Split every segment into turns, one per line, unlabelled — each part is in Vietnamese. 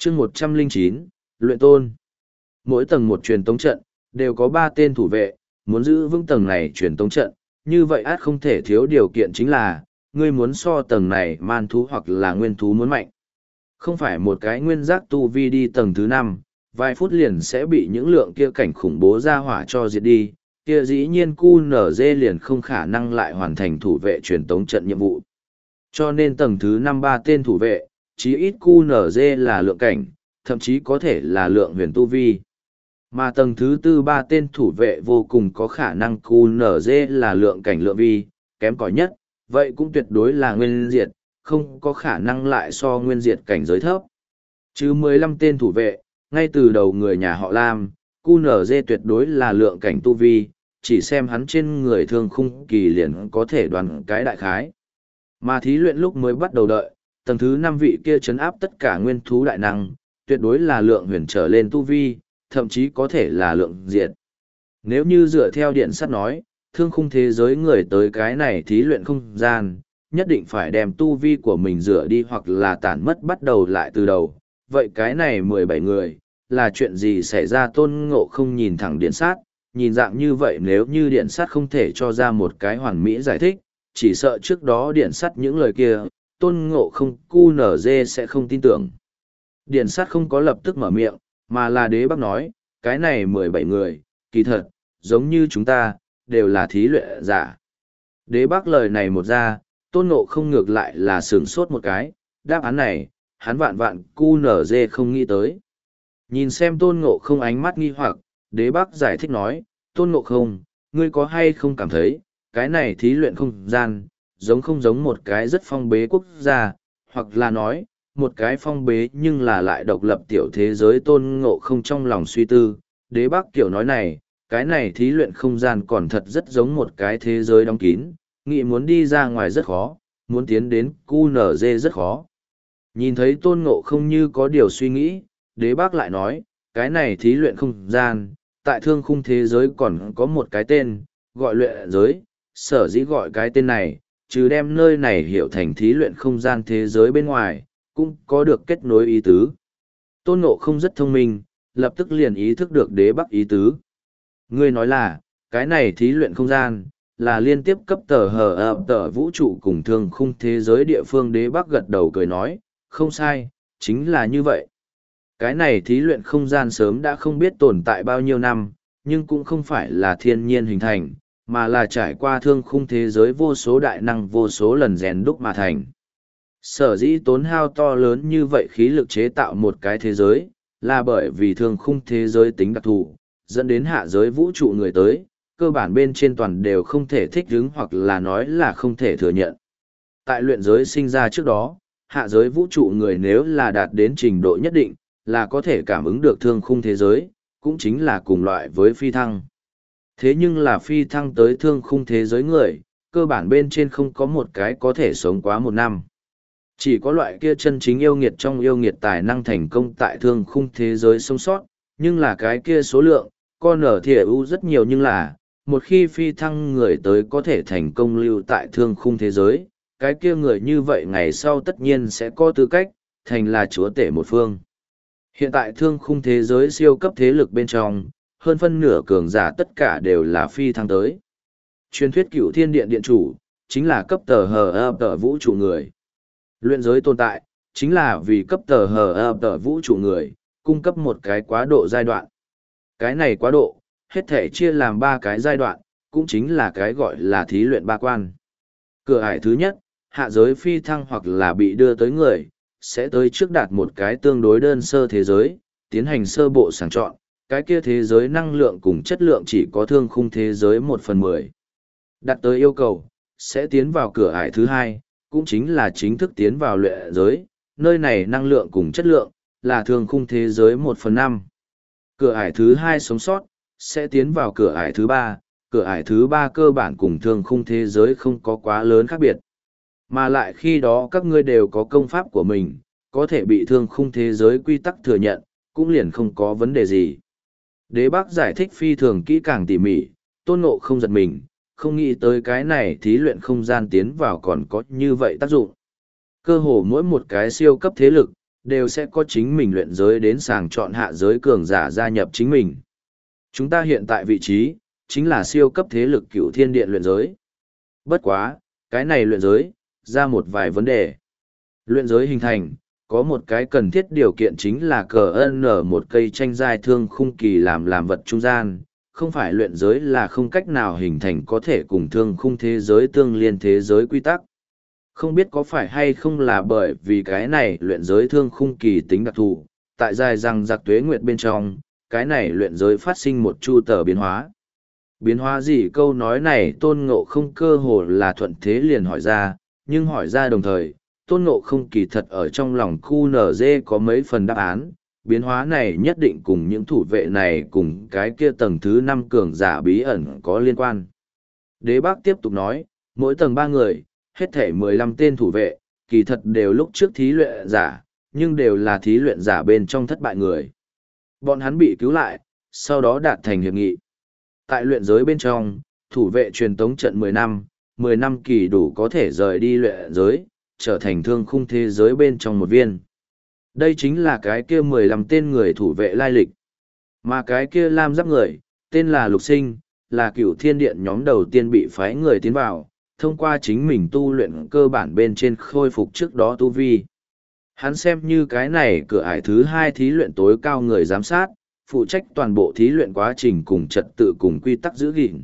chương 109, luyện tôn. Mỗi tầng một truyền tống trận, đều có 3 tên thủ vệ, muốn giữ vững tầng này truyền tống trận, như vậy át không thể thiếu điều kiện chính là, ngươi muốn so tầng này man thú hoặc là nguyên thú muốn mạnh. Không phải một cái nguyên giác tu vi đi tầng thứ 5, vài phút liền sẽ bị những lượng kia cảnh khủng bố ra hỏa cho diệt đi, kia dĩ nhiên QNZ liền không khả năng lại hoàn thành thủ vệ truyền tống trận nhiệm vụ. Cho nên tầng thứ 5 3 tên thủ vệ, chí ít QNZ là lượng cảnh, thậm chí có thể là lượng huyền tu vi. Mà tầng thứ 4 3 tên thủ vệ vô cùng có khả năng QNZ là lượng cảnh lượng vi, kém cỏi nhất, vậy cũng tuyệt đối là nguyên diệt, không có khả năng lại so nguyên diệt cảnh giới thấp. Chứ 15 tên thủ vệ, ngay từ đầu người nhà họ Lam, QNZ tuyệt đối là lượng cảnh tu vi, chỉ xem hắn trên người thương khung kỳ liền có thể đoán cái đại khái. Mà thí luyện lúc mới bắt đầu đợi, tầng thứ 5 vị kia chấn áp tất cả nguyên thú đại năng, tuyệt đối là lượng huyền trở lên tu vi, thậm chí có thể là lượng diệt. Nếu như dựa theo điện sắt nói, thương khung thế giới người tới cái này thí luyện không gian, nhất định phải đem tu vi của mình rửa đi hoặc là tản mất bắt đầu lại từ đầu. Vậy cái này 17 người, là chuyện gì xảy ra? Tôn Ngộ không nhìn thẳng điện sát, nhìn dạng như vậy nếu như điện sát không thể cho ra một cái hoàn mỹ giải thích, chỉ sợ trước đó điện sắt những lời kia, Tôn Ngộ không QNZ sẽ không tin tưởng. Điện sắt không có lập tức mở miệng, mà là Đế Bắc nói, cái này 17 người, kỳ thật, giống như chúng ta, đều là thí luyện giả. Đế Bắc lời này một ra, Tôn Ngộ không ngược lại là sửng sốt một cái, đáp án này, hắn vạn vạn QNZ không nghĩ tới. Nhìn xem Tôn Ngộ không ánh mắt nghi hoặc, Đế Bắc giải thích nói, Tôn Ngộ không, ngươi có hay không cảm thấy, cái này thí luyện không gian, giống không giống một cái rất phong bế quốc gia, hoặc là nói, một cái phong bế nhưng là lại độc lập tiểu thế giới. Tôn Ngộ không trong lòng suy tư, Đế Bắc kiểu nói này, cái này thí luyện không gian còn thật rất giống một cái thế giới đóng kín, nghĩ muốn đi ra ngoài rất khó, muốn tiến đến QNZ rất khó. Nhìn thấy Tôn Ngộ không như có điều suy nghĩ, Đế Bắc lại nói, cái này thí luyện không gian, tại thương khung thế giới còn có một cái tên, gọi luyện giới, sở dĩ gọi cái tên này, trừ đem nơi này hiểu thành thí luyện không gian thế giới bên ngoài, cũng có được kết nối ý tứ. Tôn Ngộ không rất thông minh, lập tức liền ý thức được Đế Bắc ý tứ. Ngươi nói là, cái này thí luyện không gian, là liên tiếp cấp tờ vũ trụ cùng thương khung thế giới địa phương. Đế Bắc gật đầu cười nói, không sai, chính là như vậy. Cái này thí luyện không gian sớm đã không biết tồn tại bao nhiêu năm, nhưng cũng không phải là thiên nhiên hình thành, mà là trải qua thương khung thế giới vô số đại năng vô số lần rèn đúc mà thành. Sở dĩ tốn hao to lớn như vậy khí lực chế tạo một cái thế giới, là bởi vì thương khung thế giới tính đặc thù, dẫn đến hạ giới vũ trụ người tới, cơ bản bên trên toàn đều không thể thích ứng hoặc là nói là không thể thừa nhận. Tại luyện giới sinh ra trước đó, hạ giới vũ trụ người nếu là đạt đến trình độ nhất định, là có thể cảm ứng được thương khung thế giới, cũng chính là cùng loại với phi thăng. Thế nhưng là phi thăng tới thương khung thế giới người, cơ bản bên trên không có một cái có thể sống quá 1 năm. Chỉ có loại kia chân chính yêu nghiệt trong yêu nghiệt tài năng thành công tại thương khung thế giới sống sót, nhưng là cái kia số lượng, con ở thìa ưu rất nhiều, nhưng là, một khi phi thăng người tới có thể thành công lưu tại thương khung thế giới, cái kia người như vậy ngày sau tất nhiên sẽ có tư cách, thành là chúa tể một phương. Hiện tại thương khung thế giới siêu cấp thế lực bên trong, hơn phân nửa cường giả tất cả đều là phi thăng tới. Truyền thuyết Cửu Thiên Điện điện chủ, chính là cấp tờ vũ trụ người. Luyện giới tồn tại, chính là vì cấp tờ vũ trụ người, cung cấp một cái quá độ giai đoạn. Cái này quá độ, hết thể chia làm 3 cái giai đoạn, cũng chính là cái gọi là thí luyện 3 quan. Cửa ải thứ nhất, hạ giới phi thăng hoặc là bị đưa tới người, sẽ tới trước đạt một cái tương đối đơn sơ thế giới, tiến hành sơ bộ sàng chọn, cái kia thế giới năng lượng cùng chất lượng chỉ có thương khung thế giới 1/10. Đạt tới yêu cầu, sẽ tiến vào cửa ải thứ 2, cũng chính là chính thức tiến vào luyện giới, nơi này năng lượng cùng chất lượng, là thương khung thế giới 1/5. Cửa ải thứ 2 sống sót, sẽ tiến vào cửa ải thứ 3, cửa ải thứ 3 cơ bản cùng thương khung thế giới không có quá lớn khác biệt. Mà lại khi đó các ngươi đều có công pháp của mình, có thể bị thương khung thế giới quy tắc thừa nhận, cũng liền không có vấn đề gì. Đế Bắc giải thích phi thường kỹ càng tỉ mỉ, Tôn Ngộ không giật mình, không nghĩ tới cái này thí luyện không gian tiến vào còn có như vậy tác dụng. Cơ hồ mỗi một cái siêu cấp thế lực, đều sẽ có chính mình luyện giới đến sàng chọn hạ giới cường giả gia nhập chính mình. Chúng ta hiện tại vị trí, chính là siêu cấp thế lực Cửu Thiên Điện luyện giới. Bất quá, cái này luyện giới, ra một vài vấn đề. Luyện giới hình thành, có một cái cần thiết điều kiện chính là cờ nở một cây tranh giai thương khung kỳ làm vật trung gian, không phải luyện giới là không cách nào hình thành có thể cùng thương khung thế giới tương liên thế giới quy tắc. Không biết có phải hay không là bởi vì cái này luyện giới thương khung kỳ tính đặc thù, tại dài rằng giặc tuế nguyệt bên trong, cái này luyện giới phát sinh một chu tờ biến hóa. Biến hóa gì câu nói này Tôn Ngộ Không cơ hồ là thuận thế liền hỏi ra, nhưng hỏi ra đồng thời, Tôn Ngộ Không kỳ thật ở trong lòng QNZ có mấy phần đáp án, biến hóa này nhất định cùng những thủ vệ này cùng cái kia tầng thứ 5 cường giả bí ẩn có liên quan. Đế Bác tiếp tục nói, mỗi tầng 3 người, hết thể 15 tên thủ vệ, kỳ thật đều lúc trước thí luyện giả, nhưng đều là thí luyện giả bên trong thất bại người. Bọn hắn bị cứu lại, sau đó đạt thành hiệp nghị. Tại luyện giới bên trong, thủ vệ truyền tống trận 10 năm kỳ đủ có thể rời đi luyện giới, trở thành thương khung thế giới bên trong một viên. Đây chính là cái kia 15 tên người thủ vệ lai lịch. Mà cái kia lam giáp người, tên là Lục Sinh, là Cửu Thiên Điện nhóm đầu tiên bị phái người tiến vào, thông qua chính mình tu luyện cơ bản bên trên khôi phục trước đó tu vi. Hắn xem như cái này cửa ải thứ 2 thí luyện tối cao người giám sát, phụ trách toàn bộ thí luyện quá trình cùng trật tự cùng quy tắc giữ gìn.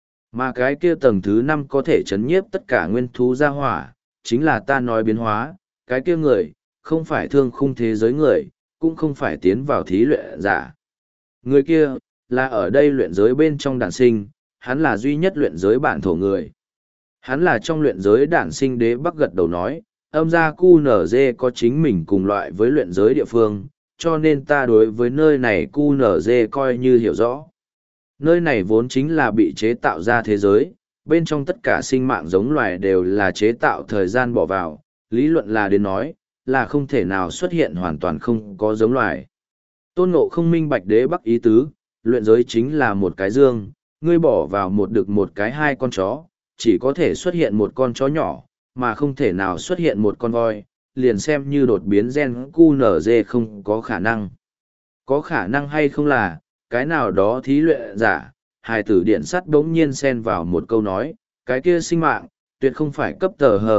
Mà cái kia tầng thứ 5 có thể chấn nhiếp tất cả nguyên thú gia hỏa, chính là ta nói biến hóa, cái kia người, không phải thương khung thế giới người, cũng không phải tiến vào thí luyện giả. Người kia, là ở đây luyện giới bên trong đản sinh, hắn là duy nhất luyện giới bản thổ người. Hắn là trong luyện giới đản sinh. Đế Bắc gật đầu nói, âm gia QNZ có chính mình cùng loại với luyện giới địa phương, cho nên ta đối với nơi này QNZ coi như hiểu rõ. Nơi này vốn chính là bị chế tạo ra thế giới, bên trong tất cả sinh mạng giống loài đều là chế tạo thời gian bỏ vào, lý luận là đến nói, là không thể nào xuất hiện hoàn toàn không có giống loài. Tôn Ngộ Không minh bạch Đế Bắc ý tứ, luyện giới chính là một cái dương, ngươi bỏ vào một đực một cái 2 con chó, chỉ có thể xuất hiện một con chó nhỏ, mà không thể nào xuất hiện một con voi, liền xem như đột biến gen QNZ không có khả năng. Có khả năng hay không là, cái nào đó thí luyện giả, hài tử điện sắt đống nhiên xen vào một câu nói, cái kia sinh mạng, tuyệt không phải cấp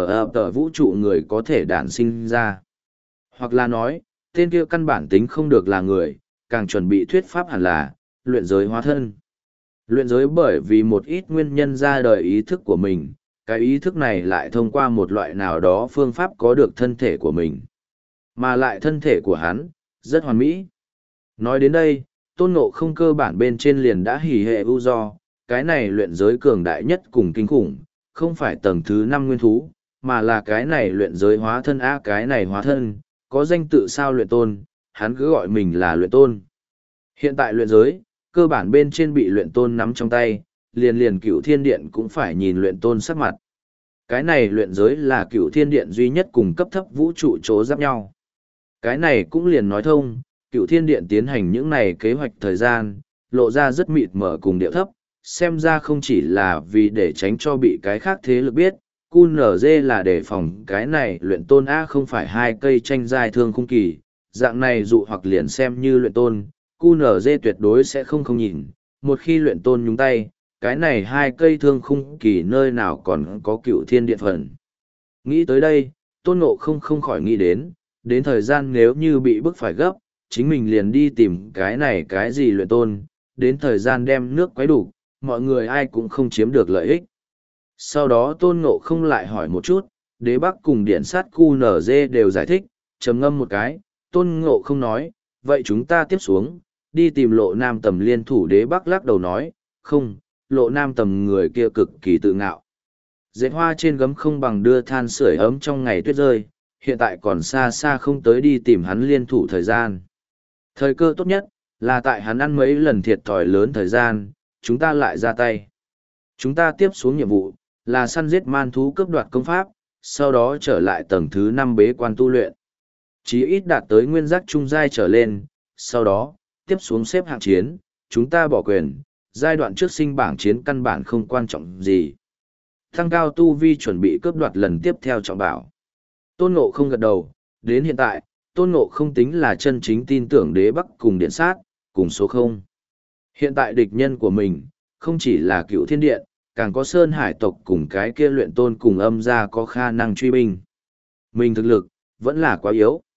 tờ vũ trụ người có thể đản sinh ra. Hoặc là nói, tên kia căn bản tính không được là người, càng chuẩn bị thuyết pháp hẳn là, luyện giới hóa thân. Luyện giới bởi vì một ít nguyên nhân ra đời ý thức của mình, cái ý thức này lại thông qua một loại nào đó phương pháp có được thân thể của mình. Mà lại thân thể của hắn, rất hoàn mỹ. Nói đến đây, Tôn Ngộ Không cơ bản bên trên liền đã hỉ hệ ưu do, cái này luyện giới cường đại nhất cùng kinh khủng, không phải tầng thứ 5 nguyên thú, mà là cái này luyện giới hóa thân cái này hóa thân, có danh tự sao luyện tôn, hắn cứ gọi mình là luyện tôn. Hiện tại luyện giới, cơ bản bên trên bị luyện tôn nắm trong tay, liền Cửu Thiên Điện cũng phải nhìn luyện tôn sắc mặt. Cái này luyện giới là Cửu Thiên Điện duy nhất cùng cấp thấp vũ trụ chỗ giáp nhau. Cái này cũng liền nói thông, Cửu Thiên Điện tiến hành những này kế hoạch thời gian, lộ ra rất mịt mờ cùng điệu thấp, xem ra không chỉ là vì để tránh cho bị cái khác thế lực biết, QNZ là để phòng cái này luyện tôn không phải 2 cây tranh giai thương khung kỳ, dạng này dụ hoặc liền xem như luyện tôn, QNZ tuyệt đối sẽ không nhìn, một khi luyện tôn nhúng tay, cái này 2 cây thương khung kỳ nơi nào còn có Cửu Thiên Điện phần. Nghĩ tới đây, Tôn Ngộ không khỏi nghĩ đến thời gian nếu như bị bức phải gấp, chính mình liền đi tìm cái này cái gì luyện tôn, đến thời gian đem nước quấy đủ, mọi người ai cũng không chiếm được lợi ích. Sau đó Tôn Ngộ không lại hỏi một chút, Đế Bắc cùng Điện Sát QNZ đều giải thích, trầm ngâm một cái, Tôn Ngộ không nói, vậy chúng ta tiếp xuống, đi tìm Lộ Nam Tầm liên thủ. Đế Bắc lắc đầu nói, không, Lộ Nam Tầm người kia cực kỳ tự ngạo. Dệt hoa trên gấm không bằng đưa than sưởi ấm trong ngày tuyết rơi, hiện tại còn xa xa không tới đi tìm hắn liên thủ thời gian. Thời cơ tốt nhất, là tại hắn ăn mấy lần thiệt thòi lớn thời gian, chúng ta lại ra tay. Chúng ta tiếp xuống nhiệm vụ, là săn giết man thú cướp đoạt công pháp, sau đó trở lại tầng thứ 5 bế quan tu luyện. Chí ít đạt tới nguyên giác trung giai trở lên, sau đó, tiếp xuống xếp hạng chiến, chúng ta bỏ quyền, giai đoạn trước sinh bảng chiến căn bản không quan trọng gì. Thăng cao tu vi chuẩn bị cướp đoạt lần tiếp theo trọng bảo. Tôn Ngộ không gật đầu, đến hiện tại, Tôn Ngộ không tính là chân chính tin tưởng đế bắc cùng điện sát, cùng số không. Hiện tại địch nhân của mình, không chỉ là cựu thiên điện, càng có Sơn Hải tộc cùng cái kia luyện tôn cùng âm gia có khả năng truy binh. Mình thực lực, vẫn là quá yếu,